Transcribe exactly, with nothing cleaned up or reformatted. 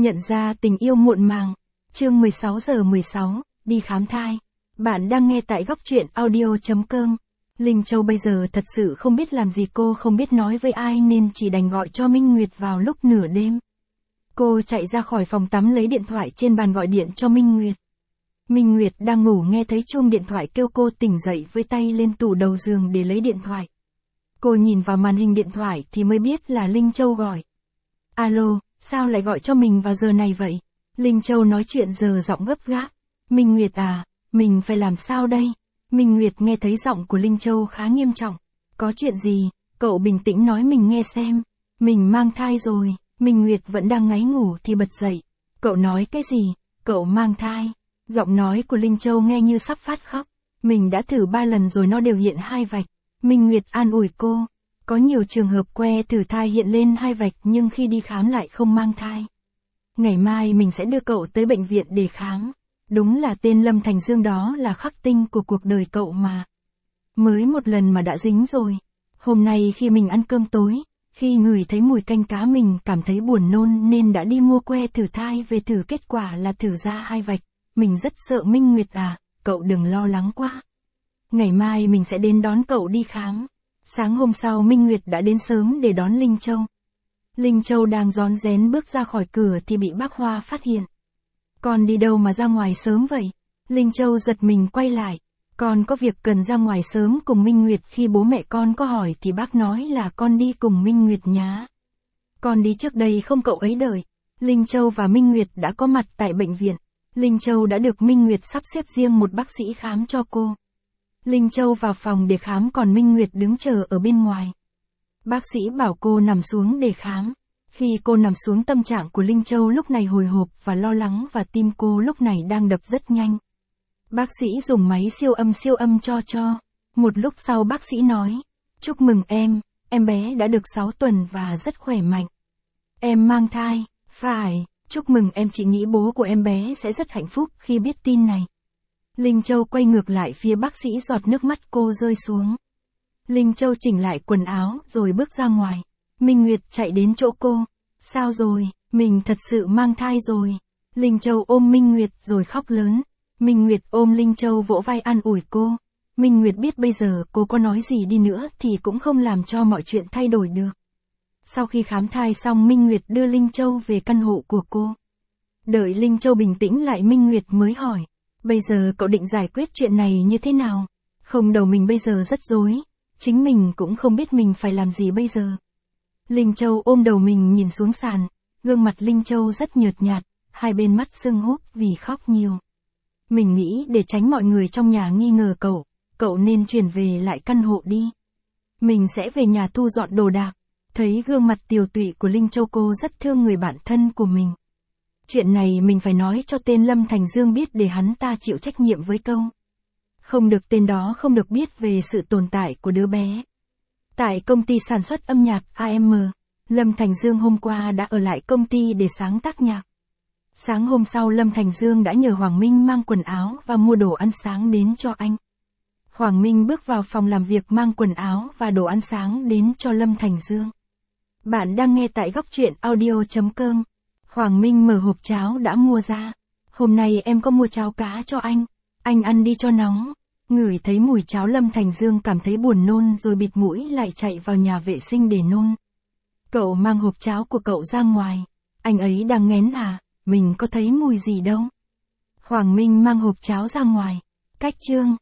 Nhận ra tình yêu muộn màng. Chương mười sáu giờ mười sáu, đi khám thai. Bạn đang nghe tại góc truyện audio chấm com. Linh Châu bây giờ thật sự không biết làm gì, cô không biết nói với ai nên chỉ đành gọi cho Minh Nguyệt vào lúc nửa đêm. Cô chạy ra khỏi phòng tắm lấy điện thoại trên bàn gọi điện cho Minh Nguyệt. Minh Nguyệt đang ngủ nghe thấy chuông điện thoại kêu, cô tỉnh dậy với tay lên tủ đầu giường để lấy điện thoại. Cô nhìn vào màn hình điện thoại thì mới biết là Linh Châu gọi. Alo, sao lại gọi cho mình vào giờ này vậy? Linh Châu nói chuyện giờ giọng gấp gáp. Minh Nguyệt à, mình phải làm sao đây? Minh Nguyệt nghe thấy giọng của Linh Châu khá nghiêm trọng. Có chuyện gì? Cậu bình tĩnh nói mình nghe xem. Mình mang thai rồi. Minh Nguyệt vẫn đang ngáy ngủ thì bật dậy. Cậu nói cái gì? Cậu mang thai. Giọng nói của Linh Châu nghe như sắp phát khóc. Mình đã thử ba lần rồi nó đều hiện hai vạch. Minh Nguyệt an ủi cô. Có nhiều trường hợp que thử thai hiện lên hai vạch nhưng khi đi khám lại không mang thai. Ngày mai mình sẽ đưa cậu tới bệnh viện để khám. Đúng là tên Lâm Thành Dương đó là khắc tinh của cuộc đời cậu mà. Mới một lần mà đã dính rồi. Hôm nay khi mình ăn cơm tối, khi ngửi thấy mùi canh cá mình cảm thấy buồn nôn nên đã đi mua que thử thai về thử, kết quả là thử ra hai vạch. Mình rất sợ. Minh Nguyệt à, cậu đừng lo lắng quá. Ngày mai mình sẽ đến đón cậu đi khám. Sáng hôm sau Minh Nguyệt đã đến sớm để đón Linh Châu. Linh Châu đang rón rén bước ra khỏi cửa thì bị bác Hoa phát hiện. Con đi đâu mà ra ngoài sớm vậy? Linh Châu giật mình quay lại. Con có việc cần ra ngoài sớm cùng Minh Nguyệt. Khi bố mẹ con có hỏi thì bác nói là con đi cùng Minh Nguyệt nhá. Con đi trước đây không cậu ấy đợi. Linh Châu và Minh Nguyệt đã có mặt tại bệnh viện. Linh Châu đã được Minh Nguyệt sắp xếp riêng một bác sĩ khám cho cô. Linh Châu vào phòng để khám còn Minh Nguyệt đứng chờ ở bên ngoài. Bác sĩ bảo cô nằm xuống để khám. Khi cô nằm xuống, tâm trạng của Linh Châu lúc này hồi hộp và lo lắng và tim cô lúc này đang đập rất nhanh. Bác sĩ dùng máy siêu âm siêu âm cho cho. Một lúc sau bác sĩ nói, chúc mừng em, em bé đã được sáu tuần và rất khỏe mạnh. Em mang thai, phải, chúc mừng em, chị nghĩ bố của em bé sẽ rất hạnh phúc khi biết tin này. Linh Châu quay ngược lại phía bác sĩ, giọt nước mắt cô rơi xuống. Linh Châu chỉnh lại quần áo rồi bước ra ngoài. Minh Nguyệt chạy đến chỗ cô. Sao rồi, mình thật sự mang thai rồi. Linh Châu ôm Minh Nguyệt rồi khóc lớn. Minh Nguyệt ôm Linh Châu vỗ vai an ủi cô. Minh Nguyệt biết bây giờ cô có nói gì đi nữa thì cũng không làm cho mọi chuyện thay đổi được. Sau khi khám thai xong, Minh Nguyệt đưa Linh Châu về căn hộ của cô. Đợi Linh Châu bình tĩnh lại, Minh Nguyệt mới hỏi. Bây giờ cậu định giải quyết chuyện này như thế nào? Không, đầu mình bây giờ rất rối. Chính mình cũng không biết mình phải làm gì bây giờ. Linh Châu ôm đầu mình nhìn xuống sàn. Gương mặt Linh Châu rất nhợt nhạt, hai bên mắt sưng húp vì khóc nhiều. Mình nghĩ để tránh mọi người trong nhà nghi ngờ cậu, cậu nên chuyển về lại căn hộ đi. Mình sẽ về nhà thu dọn đồ đạc. Thấy gương mặt tiều tụy của Linh Châu, cô rất thương người bạn thân của mình. Chuyện này mình phải nói cho tên Lâm Thành Dương biết để hắn ta chịu trách nhiệm với câu. Không được, tên đó không được biết về sự tồn tại của đứa bé. Tại công ty sản xuất âm nhạc a em, Lâm Thành Dương hôm qua đã ở lại công ty để sáng tác nhạc. Sáng hôm sau Lâm Thành Dương đã nhờ Hoàng Minh mang quần áo và mua đồ ăn sáng đến cho anh. Hoàng Minh bước vào phòng làm việc mang quần áo và đồ ăn sáng đến cho Lâm Thành Dương. Bạn đang nghe tại góc truyện audio chấm com. Hoàng Minh mở hộp cháo đã mua ra. Hôm nay em có mua cháo cá cho anh. Anh ăn đi cho nóng. Ngửi thấy mùi cháo, Lâm Thành Dương cảm thấy buồn nôn rồi bịt mũi lại chạy vào nhà vệ sinh để nôn. Cậu mang hộp cháo của cậu ra ngoài. Anh ấy đang nghén à? Mình có thấy mùi gì đâu. Hoàng Minh mang hộp cháo ra ngoài. Cách chương.